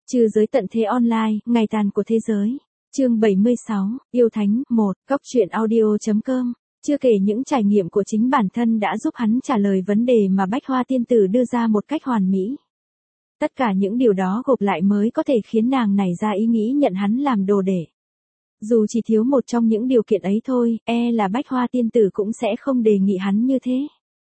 Trừ giới tận thế online, ngày tàn của thế giới. Chương 76, Yêu Thánh 1, Góc truyện audio.com. Chưa kể những trải nghiệm của chính bản thân đã giúp hắn trả lời vấn đề mà Bách Hoa Tiên Tử đưa ra một cách hoàn mỹ. Tất cả những điều đó gộp lại mới có thể khiến nàng nảy ra ý nghĩ nhận hắn làm đồ đệ. Dù chỉ thiếu một trong những điều kiện ấy thôi, là Bách Hoa Tiên Tử cũng sẽ không đề nghị hắn như thế.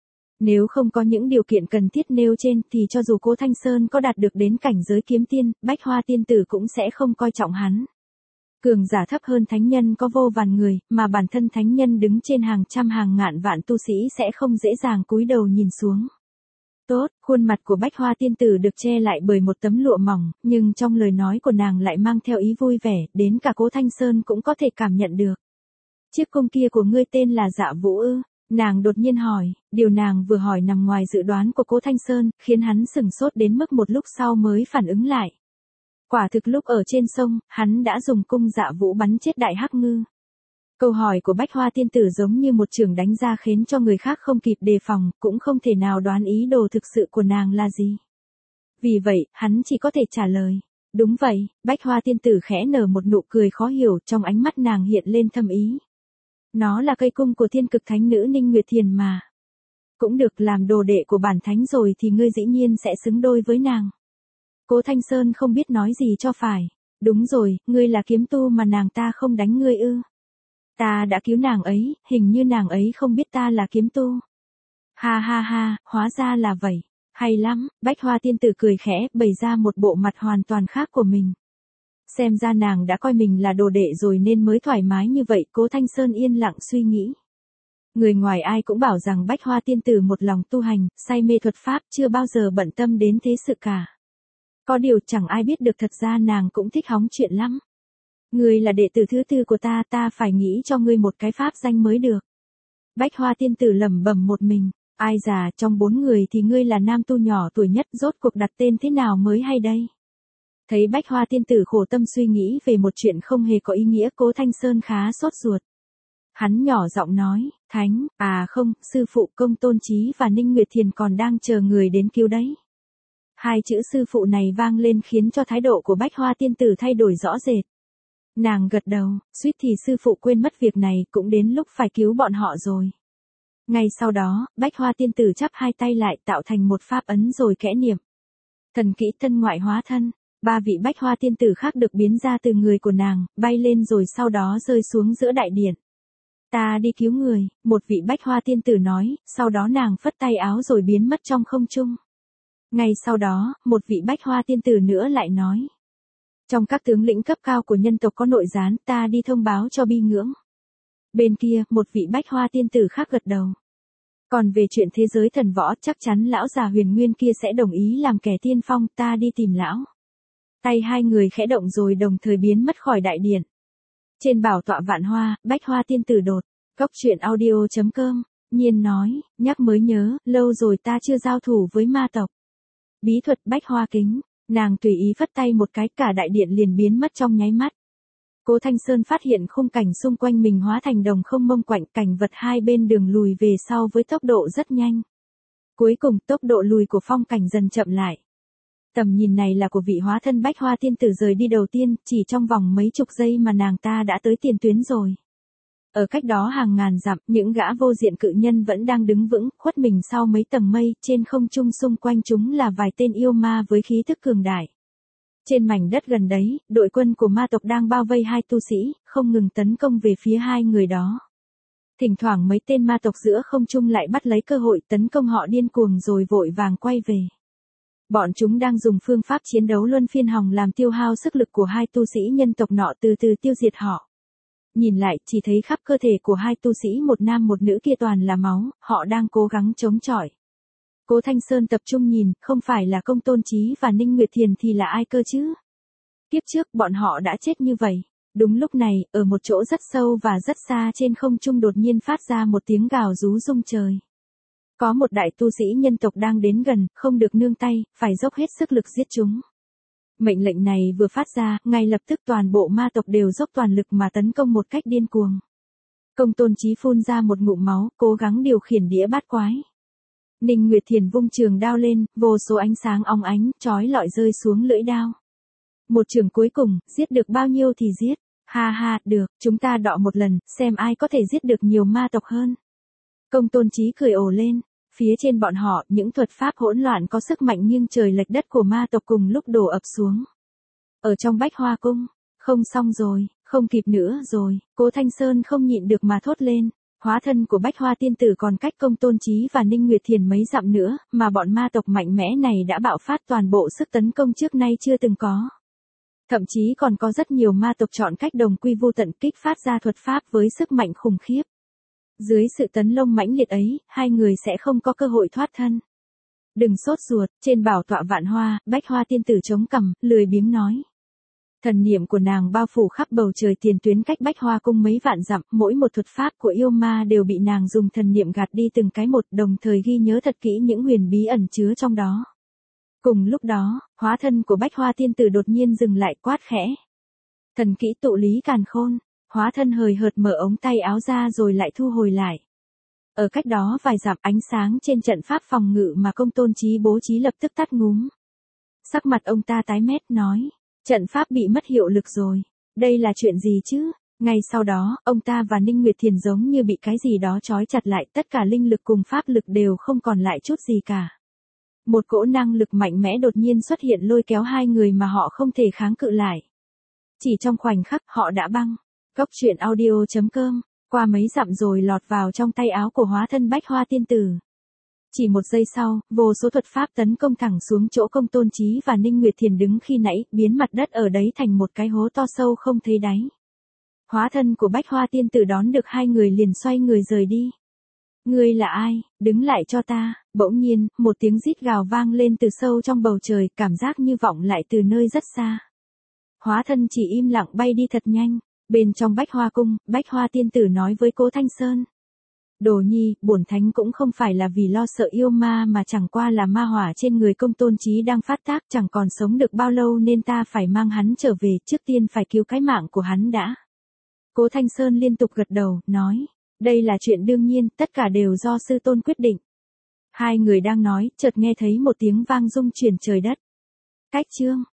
Nếu không có những điều kiện cần thiết nêu trên thì cho dù Cố Thanh Sơn có đạt được đến cảnh giới kiếm tiên, Bách Hoa Tiên Tử cũng sẽ không coi trọng hắn. Cường giả thấp hơn thánh nhân có vô vàn người, mà bản thân thánh nhân đứng trên hàng trăm hàng ngàn vạn tu sĩ sẽ không dễ dàng cúi đầu nhìn xuống. Tốt, khuôn mặt của Bách Hoa Tiên Tử được che lại bởi một tấm lụa mỏng, nhưng trong lời nói của nàng lại mang theo ý vui vẻ, đến cả Cố Thanh Sơn cũng có thể cảm nhận được. Chiếc cung kia của ngươi tên là Dạ Vũ ư? Nàng đột nhiên hỏi, điều nàng vừa hỏi nằm ngoài dự đoán của Cố Thanh Sơn, khiến hắn sửng sốt đến mức một lúc sau mới phản ứng lại. Quả thực lúc ở trên sông, hắn đã dùng cung Dạ Vũ bắn chết đại hắc ngư. Câu hỏi của Bách Hoa Tiên Tử giống như một chưởng đánh ra khiến cho người khác không kịp đề phòng, cũng không thể nào đoán ý đồ thực sự của nàng là gì. Vì vậy, hắn chỉ có thể trả lời. Đúng vậy, Bách Hoa Tiên Tử khẽ nở một nụ cười khó hiểu, trong ánh mắt nàng hiện lên thâm ý. Nó là cây cung của thiên cực thánh nữ Ninh Nguyệt Thiền mà. Cũng được, làm đồ đệ của bản thánh rồi thì ngươi dĩ nhiên sẽ xứng đôi với nàng. Cố Thanh Sơn không biết nói gì cho phải. Đúng rồi, ngươi là kiếm tu mà nàng ta không đánh ngươi ư? Ta đã cứu nàng ấy, hình như nàng ấy không biết ta là kiếm tu. Ha ha ha, hóa ra là vậy. Hay lắm, Bách Hoa Tiên Tử cười khẽ, bày ra một bộ mặt hoàn toàn khác của mình. Xem ra nàng đã coi mình là đồ đệ rồi nên mới thoải mái như vậy. Cố Thanh Sơn yên lặng suy nghĩ. Người ngoài ai cũng bảo rằng Bách Hoa Tiên Tử một lòng tu hành, say mê thuật pháp, chưa bao giờ bận tâm đến thế sự cả. Có điều chẳng ai biết được thật ra nàng cũng thích hóng chuyện lắm. Ngươi là đệ tử thứ tư của ta, ta phải nghĩ cho ngươi một cái pháp danh mới được. Bách Hoa Tiên Tử lẩm bẩm một mình. Ai già, trong 4 người thì ngươi là nam tu nhỏ tuổi nhất, rốt cuộc đặt tên thế nào mới hay đây? Thấy Bách Hoa Tiên Tử khổ tâm suy nghĩ về một chuyện không hề có ý nghĩa, Cố Thanh Sơn khá sốt ruột. Hắn nhỏ giọng nói, Thánh, không, sư phụ Công Tôn Chí và Ninh Nguyệt Thiền còn đang chờ người đến cứu đấy. Hai chữ sư phụ này vang lên khiến cho thái độ của Bách Hoa Tiên Tử thay đổi rõ rệt. Nàng gật đầu, suýt thì sư phụ quên mất việc này, cũng đến lúc phải cứu bọn họ rồi. Ngay sau đó, Bách Hoa Tiên Tử chắp hai tay lại tạo thành một pháp ấn rồi khẽ niệm. Thần kỹ thân ngoại hóa thân. 3 vị Bách Hoa Tiên Tử khác được biến ra từ người của nàng, bay lên rồi sau đó rơi xuống giữa đại điện. Ta đi cứu người, một vị Bách Hoa Tiên Tử nói, sau đó nàng phất tay áo rồi biến mất trong không trung. Ngay sau đó, một vị Bách Hoa Tiên Tử nữa lại nói. Trong các tướng lĩnh cấp cao của nhân tộc có nội gián, ta đi thông báo cho Bi Ngưỡng. Bên kia, một vị Bách Hoa Tiên Tử khác gật đầu. Còn về chuyện thế giới thần võ, chắc chắn lão già Huyền Nguyên kia sẽ đồng ý làm kẻ tiên phong, ta đi tìm lão. Tay hai người khẽ động rồi đồng thời biến mất khỏi đại điện. Trên bảo tọa vạn hoa, Bách Hoa Tiên Tử đột. Góc truyện audio.com. Nhiên nói, nhắc mới nhớ, lâu rồi ta chưa giao thủ với ma tộc. Bí thuật Bách Hoa Kính. Nàng tùy ý phất tay một cái, cả đại điện liền biến mất trong nháy mắt. Cố Thanh Sơn phát hiện khung cảnh xung quanh mình hóa thành đồng không mông quạnh, cảnh vật hai bên đường lùi về sau với tốc độ rất nhanh. Cuối cùng tốc độ lùi của phong cảnh dần chậm lại. Tầm nhìn này là của vị hóa thân Bách Hoa Tiên Tử rời đi đầu tiên, chỉ trong vòng mấy chục giây mà nàng ta đã tới tiền tuyến rồi. Ở cách đó hàng ngàn dặm, những gã vô diện cự nhân vẫn đang đứng vững, khuất mình sau mấy tầng mây, trên không trung xung quanh chúng là vài tên yêu ma với khí thức cường đại. Trên mảnh đất gần đấy, đội quân của ma tộc đang bao vây hai tu sĩ, không ngừng tấn công về phía hai người đó. Thỉnh thoảng mấy tên ma tộc giữa không trung lại bắt lấy cơ hội tấn công họ điên cuồng rồi vội vàng quay về. Bọn chúng đang dùng phương pháp chiến đấu luân phiên hòng làm tiêu hao sức lực của hai tu sĩ nhân tộc nọ, từ từ tiêu diệt họ. Nhìn lại, chỉ thấy khắp cơ thể của hai tu sĩ một nam một nữ kia toàn là máu, họ đang cố gắng chống chọi. Cố Thanh Sơn tập trung nhìn, không phải là Công Tôn Chí và Ninh Nguyệt Thiền thì là ai cơ chứ? Kiếp trước bọn họ đã chết như vậy. Đúng lúc này, ở một chỗ rất sâu và rất xa trên không trung đột nhiên phát ra một tiếng gào rú rung trời. Có một đại tu sĩ nhân tộc đang đến gần, không được nương tay, phải dốc hết sức lực giết chúng. Mệnh lệnh này vừa phát ra, ngay lập tức toàn bộ ma tộc đều dốc toàn lực mà tấn công một cách điên cuồng. Công Tôn Chí phun ra một ngụm máu, cố gắng điều khiển đĩa bát quái. Ninh Nguyệt Thiền vung trường đao lên, vô số ánh sáng óng ánh, chói lọi rơi xuống lưỡi đao. Một trường cuối cùng, giết được bao nhiêu thì giết. Ha ha, được, chúng ta đọ một lần, xem ai có thể giết được nhiều ma tộc hơn. Công Tôn Chí cười ồ lên. Phía trên bọn họ, những thuật pháp hỗn loạn có sức mạnh nghiêng trời lệch đất của ma tộc cùng lúc đổ ập xuống. Ở trong Bách Hoa Cung, không xong rồi, không kịp nữa rồi, Cố Thanh Sơn không nhịn được mà thốt lên. Hóa thân của Bách Hoa tiên tử còn cách Công Tôn Chí và Ninh Nguyệt Thiền mấy dặm nữa, mà bọn ma tộc mạnh mẽ này đã bạo phát toàn bộ sức tấn công trước nay chưa từng có. Thậm chí còn có rất nhiều ma tộc chọn cách đồng quy vô tận kích phát ra thuật pháp với sức mạnh khủng khiếp. Dưới sự tấn lông mãnh liệt ấy, hai người sẽ không có cơ hội thoát thân. Đừng sốt ruột, trên bảo tọa Vạn Hoa, Bách Hoa tiên tử chống cằm, lười biếng nói. Thần niệm của nàng bao phủ khắp bầu trời tiền tuyến cách Bách Hoa Cung mấy vạn dặm, mỗi một thuật pháp của yêu ma đều bị nàng dùng thần niệm gạt đi từng cái một, đồng thời ghi nhớ thật kỹ những huyền bí ẩn chứa trong đó. Cùng lúc đó, hóa thân của Bách Hoa tiên tử đột nhiên dừng lại quát khẽ. Thần kỹ tụ lý càn khôn, hóa thân hời hợt mở ống tay áo ra rồi lại thu hồi lại. Ở cách đó vài dặm ánh sáng trên trận pháp phòng ngự mà Công Tôn Chí bố trí lập tức tắt ngúm. Sắc mặt ông ta tái mét nói, trận pháp bị mất hiệu lực rồi, đây là chuyện gì chứ? Ngay sau đó, ông ta và Ninh Nguyệt Thiền giống như bị cái gì đó trói chặt lại, tất cả linh lực cùng pháp lực đều không còn lại chút gì cả. Một cỗ năng lực mạnh mẽ đột nhiên xuất hiện lôi kéo hai người mà họ không thể kháng cự lại. Chỉ trong khoảnh khắc họ đã băng. Cốc truyện audio.com, qua mấy dặm rồi lọt vào trong tay áo của hóa thân Bách Hoa tiên tử. Chỉ một giây sau, vô số thuật pháp tấn công thẳng xuống chỗ Công Tôn Chí và Ninh Nguyệt Thiền đứng khi nãy, biến mặt đất ở đấy thành một cái hố to sâu không thấy đáy. Hóa thân của Bách Hoa tiên tử đón được hai người liền xoay người rời đi. Ngươi là ai, đứng lại cho ta, bỗng nhiên, một tiếng rít gào vang lên từ sâu trong bầu trời, cảm giác như vọng lại từ nơi rất xa. Hóa thân chỉ im lặng bay đi thật nhanh. Bên trong Bách Hoa Cung, Bách Hoa tiên tử nói với Cố Thanh Sơn. Đồ nhi, bổn thánh cũng không phải là vì lo sợ yêu ma mà chẳng qua là ma hỏa trên người Công Tôn Chí đang phát tác chẳng còn sống được bao lâu nên ta phải mang hắn trở về, trước tiên phải cứu cái mạng của hắn đã. Cố Thanh Sơn liên tục gật đầu, nói. Đây là chuyện đương nhiên, tất cả đều do sư tôn quyết định. Hai người đang nói, chợt nghe thấy một tiếng vang rung chuyển trời đất. Cách chương.